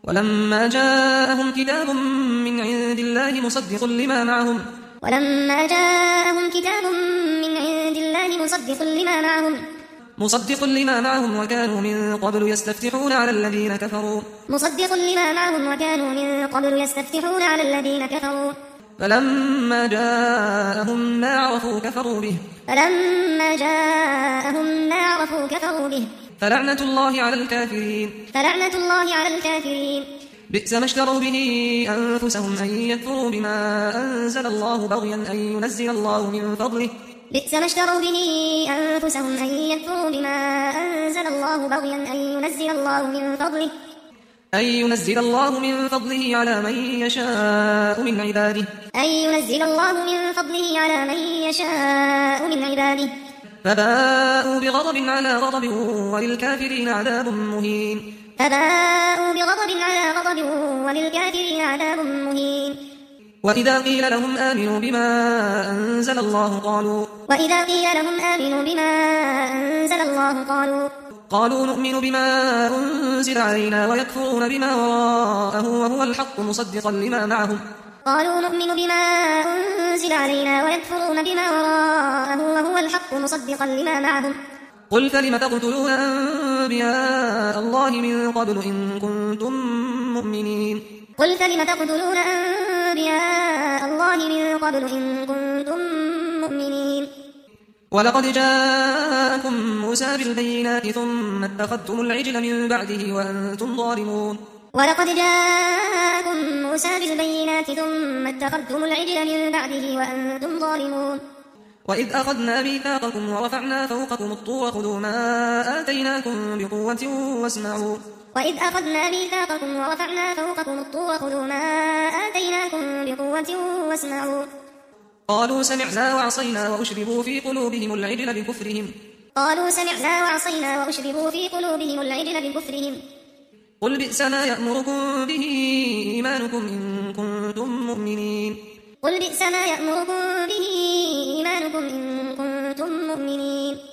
ولما جاءهم كتاب من عند الله مصدق لما معهم وكانوا من قبل يستفتحون على الذين كفروا فلما جاءهم ما عرفوا كفروا به فلعنة الله على الكافرين بئس ما اشتروا به أنفسهم أن يكفروا بما أنزل الله بغيا أن ينزل الله من فضله على من يشاء من عباده فباءوا بغضب على غضب وللكافرين عذاب مهين وإذا قيل لهم آمنوا بما أنزل الله قالوا نؤمن بما أنزل علينا ويكفرون بما وراءه وهو الحق مصدقا لما معهم قل فلم تقتلون أنبياء الله من قبل إن كنتم مؤمنين ولقد جاءكم موسى بالبينات ثم اتخذتم العجل من بعده وأنتم ظالمون وإذ أخذنا ميثاقكم ورفعنا فوقكم الطور خذوا ما آتيناكم بقوة واسمعوا قالوا سمعنا وعصينا وأشربوا في قلوبهم العجل بكفرهم قل بئس ما يأمركم به إيمانكم إن كنتم مؤمنين